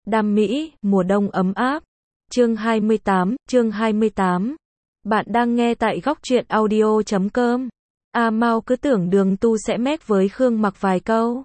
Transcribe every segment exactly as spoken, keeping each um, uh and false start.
Đam mỹ, mùa đông ấm áp. Chương hai mươi tám, chương hai mươi tám. Bạn đang nghe tại góc truyện audio chấm com. A Mao cứ tưởng Đường Tu sẽ mét với Khương Mặc vài câu.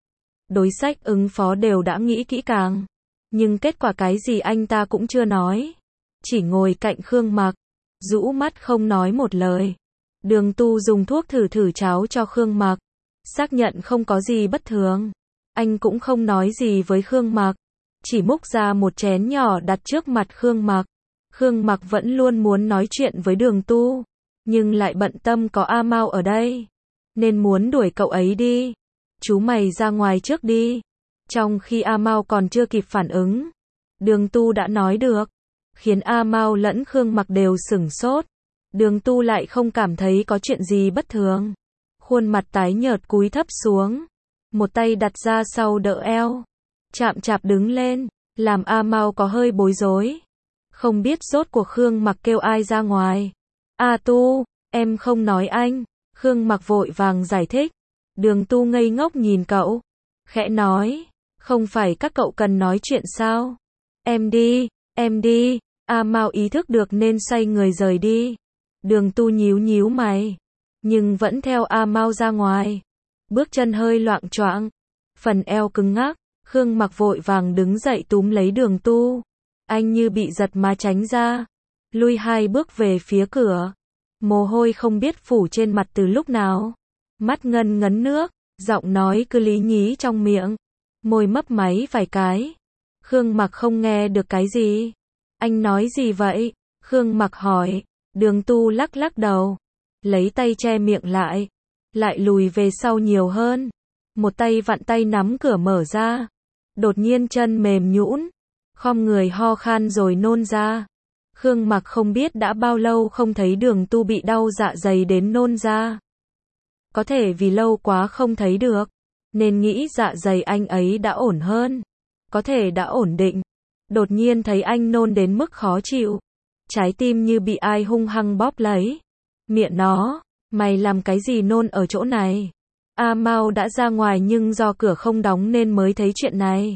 Đối sách ứng phó đều đã nghĩ kỹ càng. Nhưng kết quả cái gì anh ta cũng chưa nói. Chỉ ngồi cạnh Khương Mặc, rũ mắt không nói một lời. Đường Tu dùng thuốc thử thử cháo cho Khương Mặc. Xác nhận không có gì bất thường. Anh cũng không nói gì với Khương Mặc. Chỉ múc ra một chén nhỏ đặt trước mặt Khương Mặc. Khương Mặc vẫn luôn muốn nói chuyện với Đường Tu, nhưng lại bận tâm có A Mao ở đây, nên muốn đuổi cậu ấy đi. Chú mày ra ngoài trước đi. Trong khi A Mao còn chưa kịp phản ứng, Đường Tu đã nói được, khiến A Mao lẫn Khương Mặc đều sửng sốt. Đường Tu lại không cảm thấy có chuyện gì bất thường. Khuôn mặt tái nhợt cúi thấp xuống, một tay đặt ra sau đỡ eo, chạm chạp đứng lên, làm A Mao có hơi bối rối. Không biết rốt cuộc Khương Mặc kêu ai ra ngoài. A Tu, em không nói anh. Khương Mặc vội vàng giải thích. Đường Tu ngây ngốc nhìn cậu, khẽ nói, không phải các cậu cần nói chuyện sao? Em đi, em đi. A Mao ý thức được nên xoay người rời đi. Đường Tu nhíu nhíu mày, nhưng vẫn theo A Mao ra ngoài. Bước chân hơi loạng choạng, phần eo cứng ngắc. Khương Mặc vội vàng đứng dậy túm lấy Đường Tu. Anh như bị giật mà tránh ra, lui hai bước về phía cửa. Mồ hôi không biết phủ trên mặt từ lúc nào. Mắt ngân ngấn nước, giọng nói cứ lý nhí trong miệng, môi mấp máy vài cái. Khương Mặc không nghe được cái gì. Anh nói gì vậy? Khương Mặc hỏi. Đường Tu lắc lắc đầu, lấy tay che miệng lại, lại lùi về sau nhiều hơn. Một tay vặn tay nắm cửa mở ra. Đột nhiên chân mềm nhũn, khom người ho khan rồi nôn ra. Khương Mặc không biết đã bao lâu không thấy Đường Tu bị đau dạ dày đến nôn ra. Có thể vì lâu quá không thấy được, nên nghĩ dạ dày anh ấy đã ổn hơn. Có thể đã ổn định. Đột nhiên thấy anh nôn đến mức khó chịu. Trái tim như bị ai hung hăng bóp lấy. Miệng nó, mày làm cái gì nôn ở chỗ này? A Mao đã ra ngoài nhưng do cửa không đóng nên mới thấy chuyện này.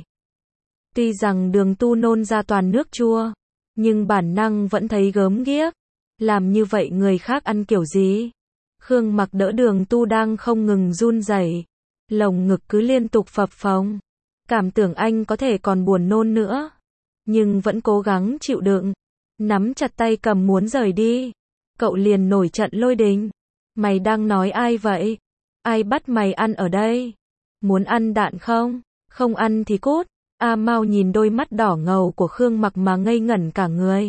Tuy rằng Đường Tu nôn ra toàn nước chua, nhưng bản năng vẫn thấy gớm ghiếc. Làm như vậy người khác ăn kiểu gì? Khương Mặc đỡ Đường Tu đang không ngừng run rẩy, lồng ngực cứ liên tục phập phồng. Cảm tưởng anh có thể còn buồn nôn nữa, nhưng vẫn cố gắng chịu đựng. Nắm chặt tay cầm muốn rời đi. Cậu liền nổi trận lôi đình. Mày đang nói ai vậy? Ai bắt mày ăn ở đây? Muốn ăn đạn không? Không ăn thì cút. A Mao nhìn đôi mắt đỏ ngầu của Khương Mặc mà ngây ngẩn cả người.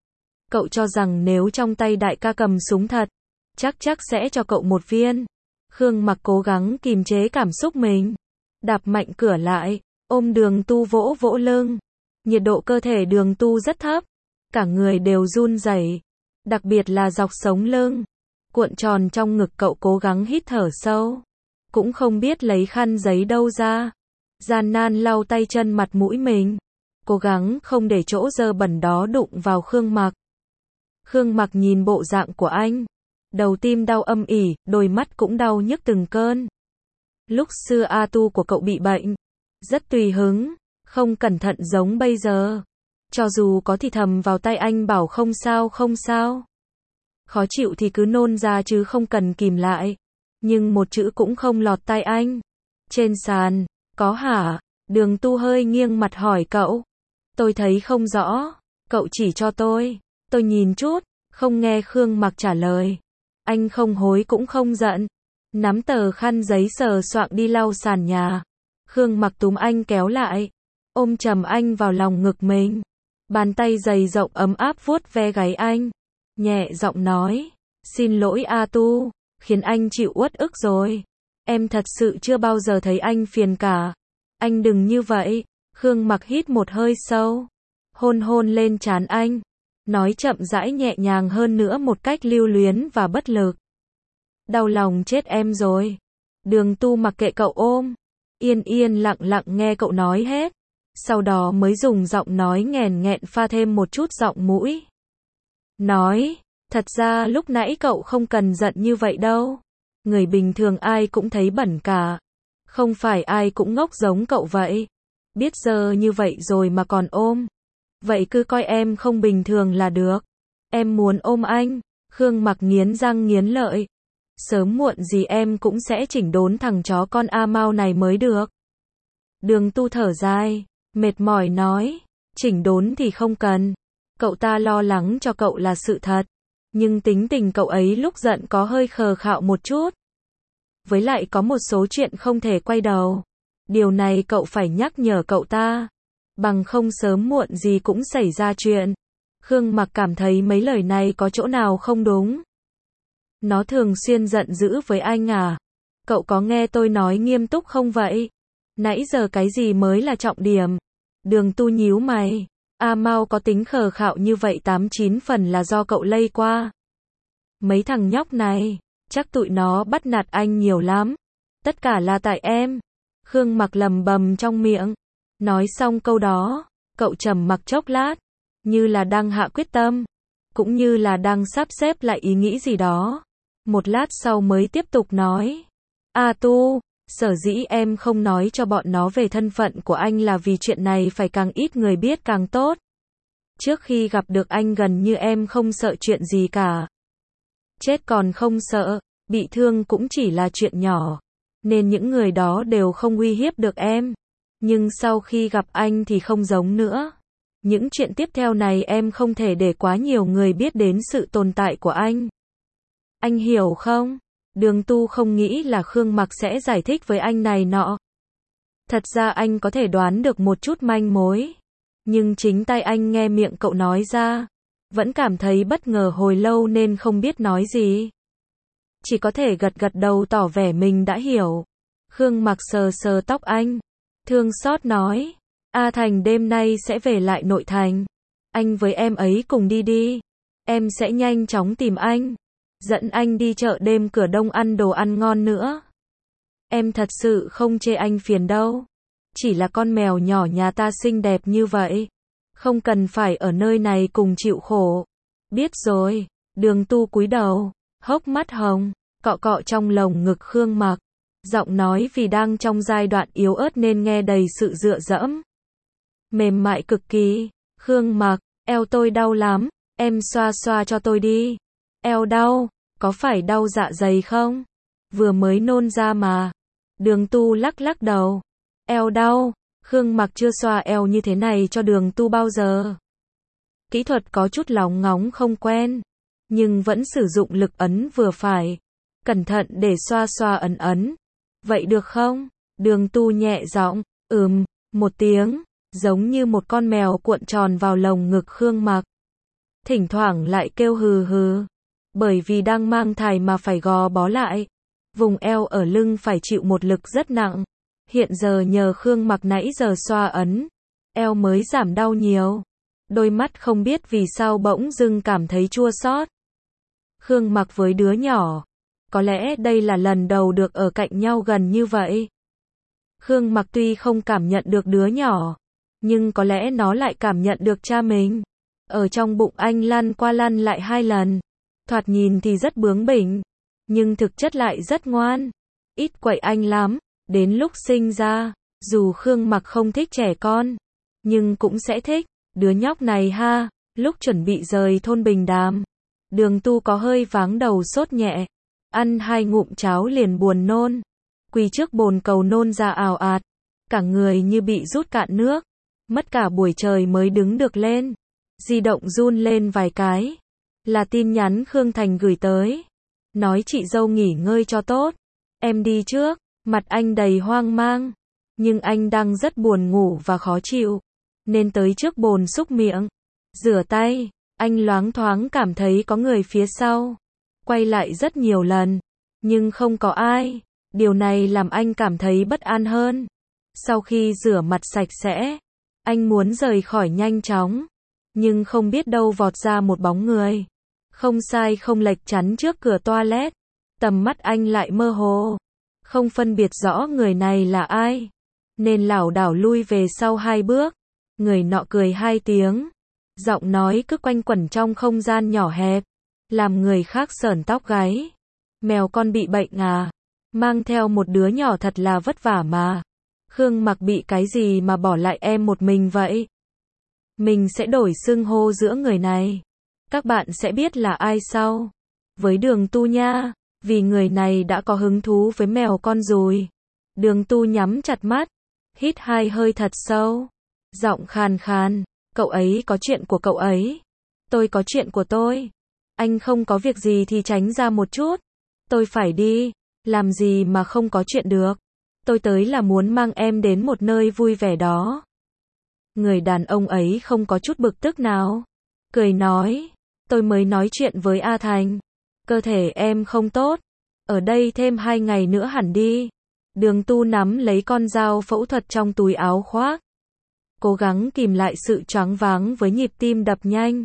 Cậu cho rằng nếu trong tay đại ca cầm súng thật, chắc chắc sẽ cho cậu một viên. Khương Mặc cố gắng kìm chế cảm xúc mình, đạp mạnh cửa lại, ôm Đường Tu vỗ vỗ lưng. Nhiệt độ cơ thể Đường Tu rất thấp, cả người đều run rẩy, đặc biệt là dọc sống lưng, cuộn tròn trong ngực. Cậu cố gắng hít thở sâu, cũng không biết lấy khăn giấy đâu ra, gian nan lau tay chân mặt mũi mình, cố gắng không để chỗ dơ bẩn đó đụng vào Khương Mặc. Khương Mặc nhìn bộ dạng của anh, đầu tim đau âm ỉ, đôi mắt cũng đau nhức từng cơn. Lúc xưa A Tu của cậu bị bệnh, rất tùy hứng, không cẩn thận giống bây giờ. Cho dù có thì thầm vào tay anh bảo không sao không sao. Khó chịu thì cứ nôn ra chứ không cần kìm lại. Nhưng một chữ cũng không lọt tai anh. Trên sàn, có hả? Đường Tu hơi nghiêng mặt hỏi cậu. Tôi thấy không rõ. Cậu chỉ cho tôi. Tôi nhìn chút. Không nghe Khương Mặc trả lời. Anh không hối cũng không giận. Nắm tờ khăn giấy sờ soạng đi lau sàn nhà. Khương Mặc túm anh kéo lại, ôm chầm anh vào lòng ngực mình. Bàn tay dày rộng ấm áp vuốt ve gáy anh, nhẹ giọng nói, xin lỗi A Tu, khiến anh chịu uất ức rồi. Em thật sự chưa bao giờ thấy anh phiền cả. Anh đừng như vậy. Khương Mặc hít một hơi sâu, hôn hôn lên trán anh, nói chậm rãi nhẹ nhàng hơn nữa một cách lưu luyến và bất lực. Đau lòng chết em rồi. Đường Tu mặc kệ cậu ôm, yên yên lặng lặng nghe cậu nói hết. Sau đó mới dùng giọng nói nghèn nghẹn pha thêm một chút giọng mũi. Nói, thật ra lúc nãy cậu không cần giận như vậy đâu. Người bình thường ai cũng thấy bẩn cả. Không phải ai cũng ngốc giống cậu vậy. Biết giờ như vậy rồi mà còn ôm. Vậy cứ coi em không bình thường là được. Em muốn ôm anh. Khương Mặc nghiến răng nghiến lợi. Sớm muộn gì em cũng sẽ chỉnh đốn thằng chó con A Mao này mới được. Đường Tu thở dài, mệt mỏi nói, chỉnh đốn thì không cần. Cậu ta lo lắng cho cậu là sự thật. Nhưng tính tình cậu ấy lúc giận có hơi khờ khạo một chút. Với lại có một số chuyện không thể quay đầu. Điều này cậu phải nhắc nhở cậu ta. Bằng không sớm muộn gì cũng xảy ra chuyện. Khương Mặc cảm thấy mấy lời này có chỗ nào không đúng. Nó thường xuyên giận dữ với anh à? Cậu có nghe tôi nói nghiêm túc không vậy? Nãy giờ cái gì mới là trọng điểm? Đường Tu nhíu mày. A Mao có tính khờ khạo như vậy tám chín phần là do cậu lây qua. Mấy thằng nhóc này, chắc tụi nó bắt nạt anh nhiều lắm. Tất cả là tại em. Khương Mặc lầm bầm trong miệng. Nói xong câu đó, cậu trầm mặc chốc lát, như là đang hạ quyết tâm, cũng như là đang sắp xếp lại ý nghĩ gì đó. Một lát sau mới tiếp tục nói. A Tu, sở dĩ em không nói cho bọn nó về thân phận của anh là vì chuyện này phải càng ít người biết càng tốt. Trước khi gặp được anh gần như em không sợ chuyện gì cả. Chết còn không sợ, bị thương cũng chỉ là chuyện nhỏ. Nên những người đó đều không uy hiếp được em. Nhưng sau khi gặp anh thì không giống nữa. Những chuyện tiếp theo này em không thể để quá nhiều người biết đến sự tồn tại của anh. Anh hiểu không? Đường Tu không nghĩ là Khương Mặc sẽ giải thích với anh này nọ. Thật ra anh có thể đoán được một chút manh mối. Nhưng chính tay anh nghe miệng cậu nói ra. Vẫn cảm thấy bất ngờ hồi lâu nên không biết nói gì. Chỉ có thể gật gật đầu tỏ vẻ mình đã hiểu. Khương Mặc sờ sờ tóc anh. Thương xót nói. A Thành đêm nay sẽ về lại nội thành. Anh với em ấy cùng đi đi. Em sẽ nhanh chóng tìm anh. Dẫn anh đi chợ đêm cửa đông ăn đồ ăn ngon nữa. Em thật sự không chê anh phiền đâu. Chỉ là con mèo nhỏ nhà ta xinh đẹp như vậy. Không cần phải ở nơi này cùng chịu khổ. Biết rồi. Đường Tu cúi đầu, hốc mắt hồng, cọ cọ trong lồng ngực Khương Mặc. Giọng nói vì đang trong giai đoạn yếu ớt nên nghe đầy sự dựa dẫm. Mềm mại cực kỳ. Khương Mặc, eo tôi đau lắm. Em xoa xoa cho tôi đi. Eo đau, có phải đau dạ dày không? Vừa mới nôn ra mà. Đường Tu lắc lắc đầu. Eo đau. Khương Mặc chưa xoa eo như thế này cho Đường Tu bao giờ. Kỹ thuật có chút lóng ngóng không quen. Nhưng vẫn sử dụng lực ấn vừa phải. Cẩn thận để xoa xoa ấn ấn. Vậy được không? Đường Tu nhẹ giọng. Ừm, một tiếng. Giống như một con mèo cuộn tròn vào lồng ngực Khương Mặc. Thỉnh thoảng lại kêu hừ hừ. Bởi vì đang mang thai mà phải gò bó lại. Vùng eo ở lưng phải chịu một lực rất nặng. Hiện giờ nhờ Khương Mặc nãy giờ xoa ấn. Eo mới giảm đau nhiều. Đôi mắt không biết vì sao bỗng dưng cảm thấy chua xót. Khương Mặc với đứa nhỏ. Có lẽ đây là lần đầu được ở cạnh nhau gần như vậy. Khương Mặc tuy không cảm nhận được đứa nhỏ. Nhưng có lẽ nó lại cảm nhận được cha mình. Ở trong bụng anh lăn qua lăn lại hai lần. Thoạt nhìn thì rất bướng bỉnh. Nhưng thực chất lại rất ngoan. Ít quậy anh lắm. Đến lúc sinh ra, dù Khương Mặc không thích trẻ con. Nhưng cũng sẽ thích. Đứa nhóc này ha. Lúc chuẩn bị rời thôn Bình Đàm. Đường Tu có hơi váng đầu sốt nhẹ. Ăn hai ngụm cháo liền buồn nôn. Quỳ trước bồn cầu nôn ra ào ạt. Cả người như bị rút cạn nước. Mất cả buổi trời mới đứng được lên. Di động run lên vài cái. Là tin nhắn Khương Thành gửi tới. Nói chị dâu nghỉ ngơi cho tốt. Em đi trước. Mặt anh đầy hoang mang. Nhưng anh đang rất buồn ngủ và khó chịu. Nên tới trước bồn xúc miệng. Rửa tay. Anh loáng thoáng cảm thấy có người phía sau. Quay lại rất nhiều lần. Nhưng không có ai. Điều này làm anh cảm thấy bất an hơn. Sau khi rửa mặt sạch sẽ. Anh muốn rời khỏi nhanh chóng. Nhưng không biết đâu vọt ra một bóng người. Không sai không lệch chắn trước cửa toilet. Tầm mắt anh lại mơ hồ. Không phân biệt rõ người này là ai. Nên lảo đảo lui về sau hai bước. Người nọ cười hai tiếng. Giọng nói cứ quanh quẩn trong không gian nhỏ hẹp. Làm người khác sởn tóc gáy. Mèo con bị bệnh à? Mang theo một đứa nhỏ thật là vất vả mà. Khương Mặc bị cái gì mà bỏ lại em một mình vậy? Mình sẽ đổi xưng hô giữa người này. Các bạn sẽ biết là ai sau. Với Đường Tu nha, vì người này đã có hứng thú với mèo con rồi. Đường Tu nhắm chặt mắt, hít hai hơi thật sâu. Giọng khàn khàn, cậu ấy có chuyện của cậu ấy. Tôi có chuyện của tôi. Anh không có việc gì thì tránh ra một chút. Tôi phải đi, làm gì mà không có chuyện được. Tôi tới là muốn mang em đến một nơi vui vẻ đó. Người đàn ông ấy không có chút bực tức nào. Cười nói, tôi mới nói chuyện với A Thành. Cơ thể em không tốt. Ở đây thêm hai ngày nữa hẳn đi. Đường Tu nắm lấy con dao phẫu thuật trong túi áo khoác. Cố gắng kìm lại sự choáng váng với nhịp tim đập nhanh.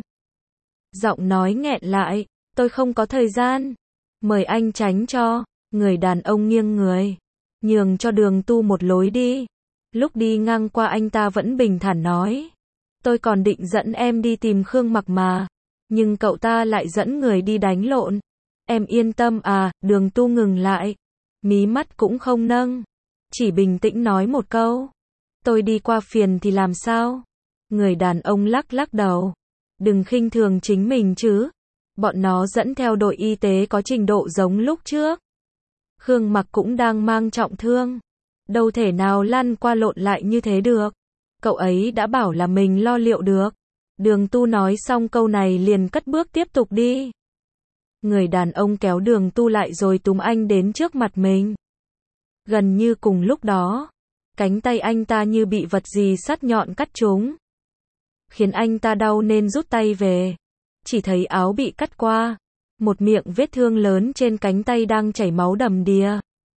Giọng nói nghẹn lại, tôi không có thời gian. Mời anh tránh cho. Người đàn ông nghiêng người, nhường cho Đường Tu một lối đi. Lúc đi ngang qua anh ta vẫn bình thản nói. Tôi còn định dẫn em đi tìm Khương Mặc mà. Nhưng cậu ta lại dẫn người đi đánh lộn. Em yên tâm à, Đường Tu ngừng lại. Mí mắt cũng không nâng. Chỉ bình tĩnh nói một câu. Tôi đi qua phiền thì làm sao? Người đàn ông lắc lắc đầu. Đừng khinh thường chính mình chứ. Bọn nó dẫn theo đội y tế có trình độ giống lúc trước. Khương Mặc cũng đang mang trọng thương. Đâu thể nào lăn qua lộn lại như thế được. Cậu ấy đã bảo là mình lo liệu được. Đường Tu nói xong câu này liền cất bước tiếp tục đi. Người đàn ông kéo Đường Tu lại rồi túm anh đến trước mặt mình. Gần như cùng lúc đó, cánh tay anh ta như bị vật gì sắc nhọn cắt trúng. Khiến anh ta đau nên rút tay về. Chỉ thấy áo bị cắt qua. Một miệng vết thương lớn trên cánh tay đang chảy máu đầm đìa.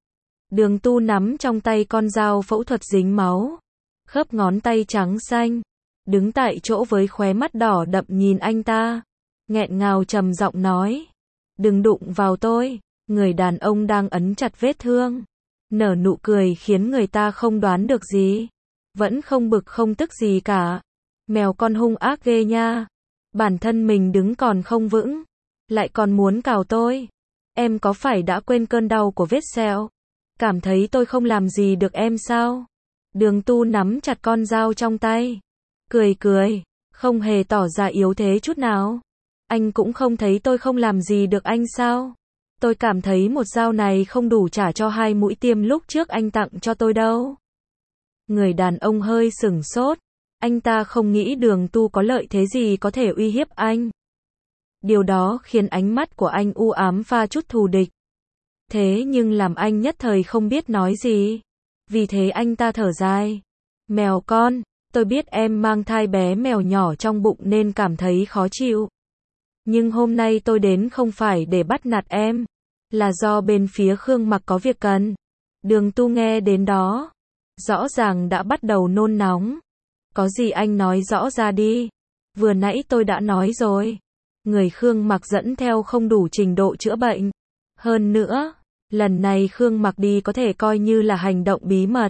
Đường Tu nắm trong tay con dao phẫu thuật dính máu. Khớp ngón tay trắng xanh. Đứng tại chỗ với khóe mắt đỏ đậm nhìn anh ta. Nghẹn ngào trầm giọng nói. Đừng đụng vào tôi. Người đàn ông đang ấn chặt vết thương. Nở nụ cười khiến người ta không đoán được gì. Vẫn không bực không tức gì cả. Mèo con hung ác ghê nha. Bản thân mình đứng còn không vững. Lại còn muốn cào tôi. Em có phải đã quên cơn đau của vết sẹo? Cảm thấy tôi không làm gì được em sao? Đường Tu nắm chặt con dao trong tay. Cười cười. Không hề tỏ ra yếu thế chút nào. Anh cũng không thấy tôi không làm gì được anh sao? Tôi cảm thấy một dao này không đủ trả cho hai mũi tiêm lúc trước anh tặng cho tôi đâu. Người đàn ông hơi sửng sốt. Anh ta không nghĩ Đường Tu có lợi thế gì có thể uy hiếp anh. Điều đó khiến ánh mắt của anh u ám pha chút thù địch. Thế nhưng làm anh nhất thời không biết nói gì. Vì thế anh ta thở dài. Mèo con, tôi biết em mang thai bé mèo nhỏ trong bụng nên cảm thấy khó chịu. Nhưng hôm nay tôi đến không phải để bắt nạt em. Là do bên phía Khương Mặc có việc cần. Đường Tu nghe đến đó. Rõ ràng đã bắt đầu nôn nóng. Có gì anh nói rõ ra đi. Vừa nãy tôi đã nói rồi. Người Khương Mặc dẫn theo không đủ trình độ chữa bệnh. Hơn nữa, lần này Khương Mặc đi có thể coi như là hành động bí mật.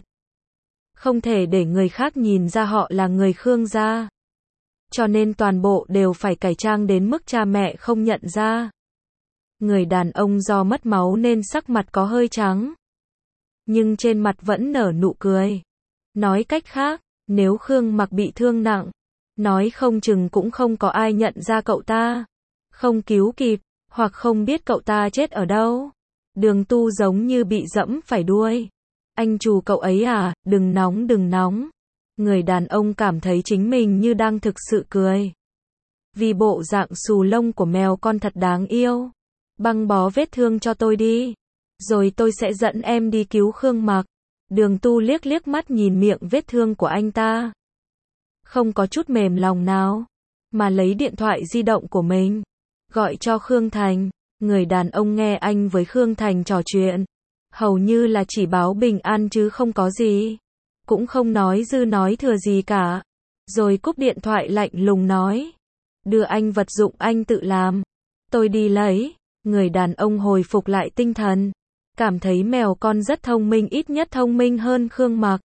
Không thể để người khác nhìn ra họ là người Khương gia. Cho nên toàn bộ đều phải cải trang đến mức cha mẹ không nhận ra. Người đàn ông do mất máu nên sắc mặt có hơi trắng. Nhưng trên mặt vẫn nở nụ cười. Nói cách khác, nếu Khương Mặc bị thương nặng, nói không chừng cũng không có ai nhận ra cậu ta. Không cứu kịp, hoặc không biết cậu ta chết ở đâu. Đường Tu giống như bị dẫm phải đuôi. Anh chủ cậu ấy à, đừng nóng đừng nóng. Người đàn ông cảm thấy chính mình như đang thực sự cười. Vì bộ dạng xù lông của mèo con thật đáng yêu. Băng bó vết thương cho tôi đi. Rồi tôi sẽ dẫn em đi cứu Khương Mặc. Đường Tu liếc liếc mắt nhìn miệng vết thương của anh ta. Không có chút mềm lòng nào. Mà lấy điện thoại di động của mình. Gọi cho Khương Thành. Người đàn ông nghe anh với Khương Thành trò chuyện. Hầu như là chỉ báo bình an chứ không có gì. Cũng không nói dư nói thừa gì cả. Rồi cúp điện thoại lạnh lùng nói. Đưa anh vật dụng anh tự làm. Tôi đi lấy. Người đàn ông hồi phục lại tinh thần. Cảm thấy mèo con rất thông minh, ít nhất thông minh hơn Khương Mặc.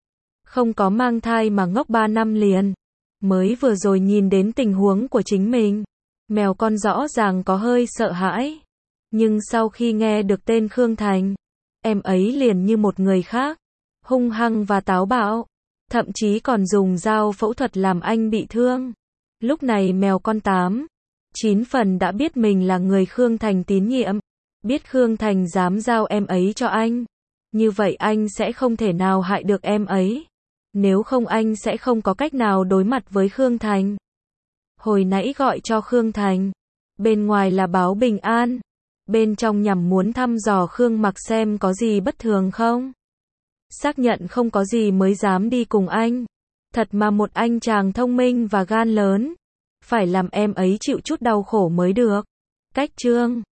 Không có mang thai mà ngốc ba năm liền. Mới vừa rồi nhìn đến tình huống của chính mình. Mèo con rõ ràng có hơi sợ hãi. Nhưng sau khi nghe được tên Khương Thành, em ấy liền như một người khác. hung hăng và táo bạo, thậm chí còn dùng dao phẫu thuật làm anh bị thương. Lúc này mèo con tám, chín phần đã biết mình là người Khương Thành tín nhiệm, biết Khương Thành dám giao em ấy cho anh, như vậy anh sẽ không thể nào hại được em ấy. Nếu không anh sẽ không có cách nào đối mặt với Khương Thành. Hồi nãy gọi cho Khương Thành, bên ngoài là báo bình an, bên trong nhằm muốn thăm dò Khương Mặc xem có gì bất thường không. Xác nhận không có gì mới dám đi cùng anh. Thật mà một anh chàng thông minh và gan lớn, phải làm em ấy chịu chút đau khổ mới được. Cách chương